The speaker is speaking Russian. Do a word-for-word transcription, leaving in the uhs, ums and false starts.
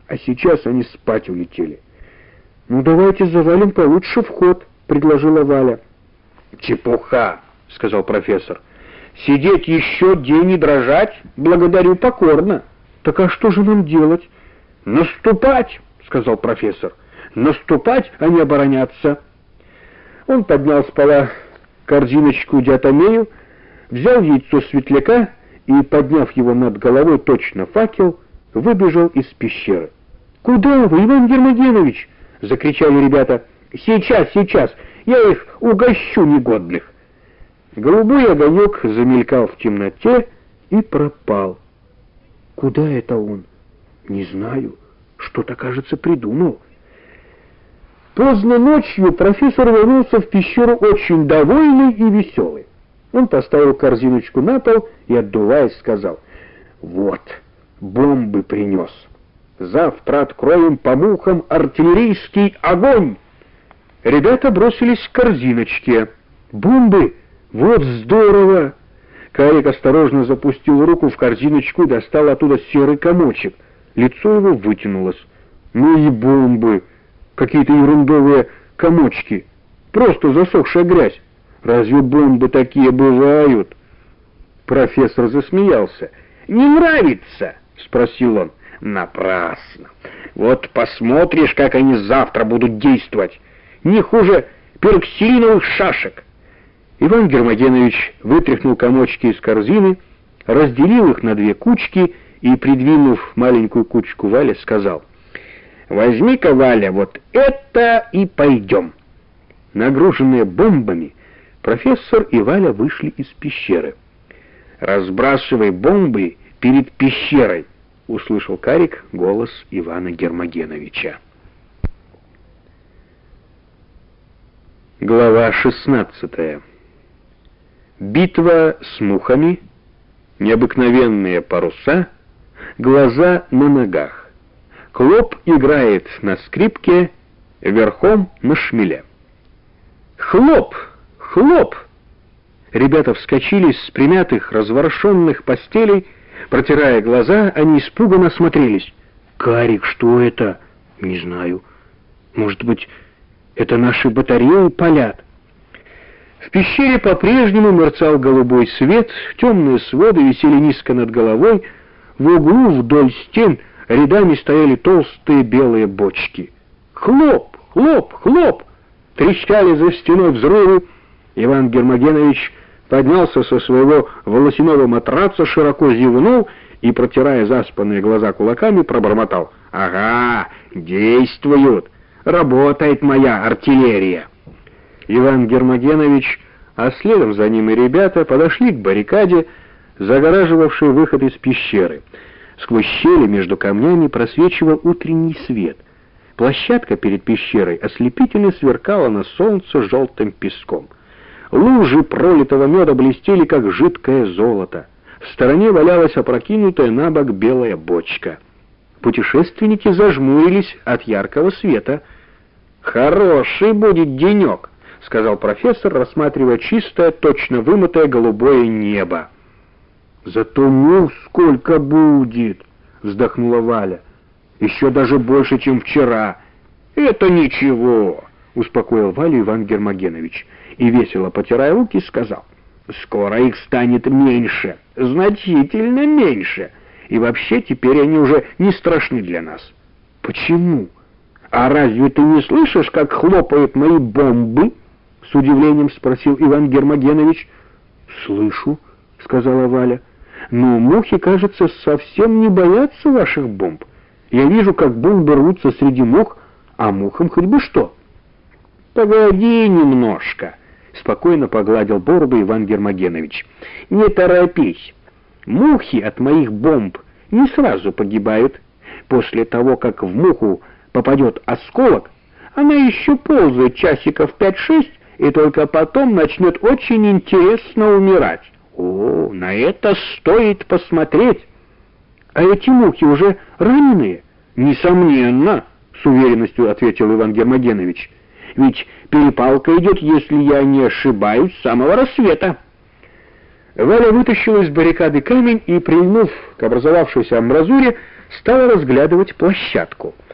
а сейчас они спать улетели. «Ну, давайте завалим получше вход», — предложила Валя. «Чепуха», — сказал профессор. «Сидеть еще день и дрожать? Благодарю покорно». «Так а что же нам делать?» «Наступать», — сказал профессор. «Наступать, а не обороняться». Он поднял с пола корзиночку диатомею, взял яйцо светляка и, подняв его над головой точно факел, выбежал из пещеры. «Куда вы, Иван Гермогенович?» — закричали ребята. «Сейчас, сейчас, я их угощу, негодных!» Голубой огонек замелькал в темноте и пропал. «Куда это он?» «Не знаю. Что-то, кажется, придумал». Поздно ночью профессор вернулся в пещеру очень довольный и веселый. Он поставил корзиночку на пол и, отдуваясь, сказал: «Вот, бомбы принес. Завтра откроем по мухам артиллерийский огонь!» Ребята бросились к корзиночке. «Бомбы? Вот здорово!» Карик осторожно запустил руку в корзиночку и достал оттуда серый комочек. Лицо его вытянулось. «Ну и бомбы! Какие-то ерундовые комочки! Просто засохшая грязь! Разве бомбы такие бывают?» Профессор засмеялся. «Не нравится?» — спросил он. «Напрасно! Вот посмотришь, как они завтра будут действовать! Не хуже пероксилиновых шашек!» Иван Гермогенович вытряхнул комочки из корзины, разделил их на две кучки и, придвинув маленькую кучку Вале, сказал: «Возьми-ка, Валя, вот это и пойдем». Нагруженные бомбами, профессор и Валя вышли из пещеры. «Разбрасывай бомбы перед пещерой», — услышал Карик голос Ивана Гермогеновича. Глава шестнадцатая. Битва с мухами, необыкновенные паруса, глаза на ногах. Клоп играет на скрипке, верхом на шмеле. «Хлоп! Хлоп!» Ребята вскочили с примятых, разворошенных постелей. Протирая глаза, они испуганно осмотрелись. «Карик, что это?» «Не знаю. Может быть, это наши батареи палят?» В пещере по-прежнему мерцал голубой свет, темные своды висели низко над головой, в углу вдоль стен рядами стояли толстые белые бочки. «Хлоп! Хлоп! Хлоп!» Трещали за стеной взрывы. Иван Гермогенович поднялся со своего волосяного матраца, широко зевнул и, протирая заспанные глаза кулаками, пробормотал: «Ага, действуют! Работает моя артиллерия!» Иван Гермогенович, а следом за ним и ребята, подошли к баррикаде, загораживавшей выход из пещеры. Сквозь щели между камнями просвечивал утренний свет. Площадка перед пещерой ослепительно сверкала на солнце желтым песком. Лужи пролитого меда блестели, как жидкое золото. В стороне валялась опрокинутая на бок белая бочка. Путешественники зажмурились от яркого света. «Хороший будет денек», — сказал профессор, рассматривая чистое, точно вымытое голубое небо. «Зато мух сколько будет!» — вздохнула Валя. «Еще даже больше, чем вчера». «Это ничего», — успокоил Валю Иван Гермогенович и, весело потирая руки, сказал: «Скоро их станет меньше, значительно меньше, и вообще теперь они уже не страшны для нас». «Почему? А разве ты не слышишь, как хлопают мои бомбы?» — с удивлением спросил Иван Гермогенович. «Слышу», — сказала Валя. «Но мухи, кажется, совсем не боятся ваших бомб. Я вижу, как бомбы рвутся среди мух, а мухам хоть бы что». «Погоди немножко», — спокойно погладил бороду Иван Гермогенович. «Не торопись. Мухи от моих бомб не сразу погибают. После того, как в муху попадет осколок, она еще ползает часиков пять-шесть, и только потом начнет очень интересно умирать. О, на это стоит посмотреть». «А эти мухи уже раненые?» «Несомненно», — с уверенностью ответил Иван Гермогенович. «Ведь перепалка идет, если я не ошибаюсь, с самого рассвета». Валя вытащила из баррикады камень и, прильнув к образовавшейся амбразуре, стала разглядывать площадку.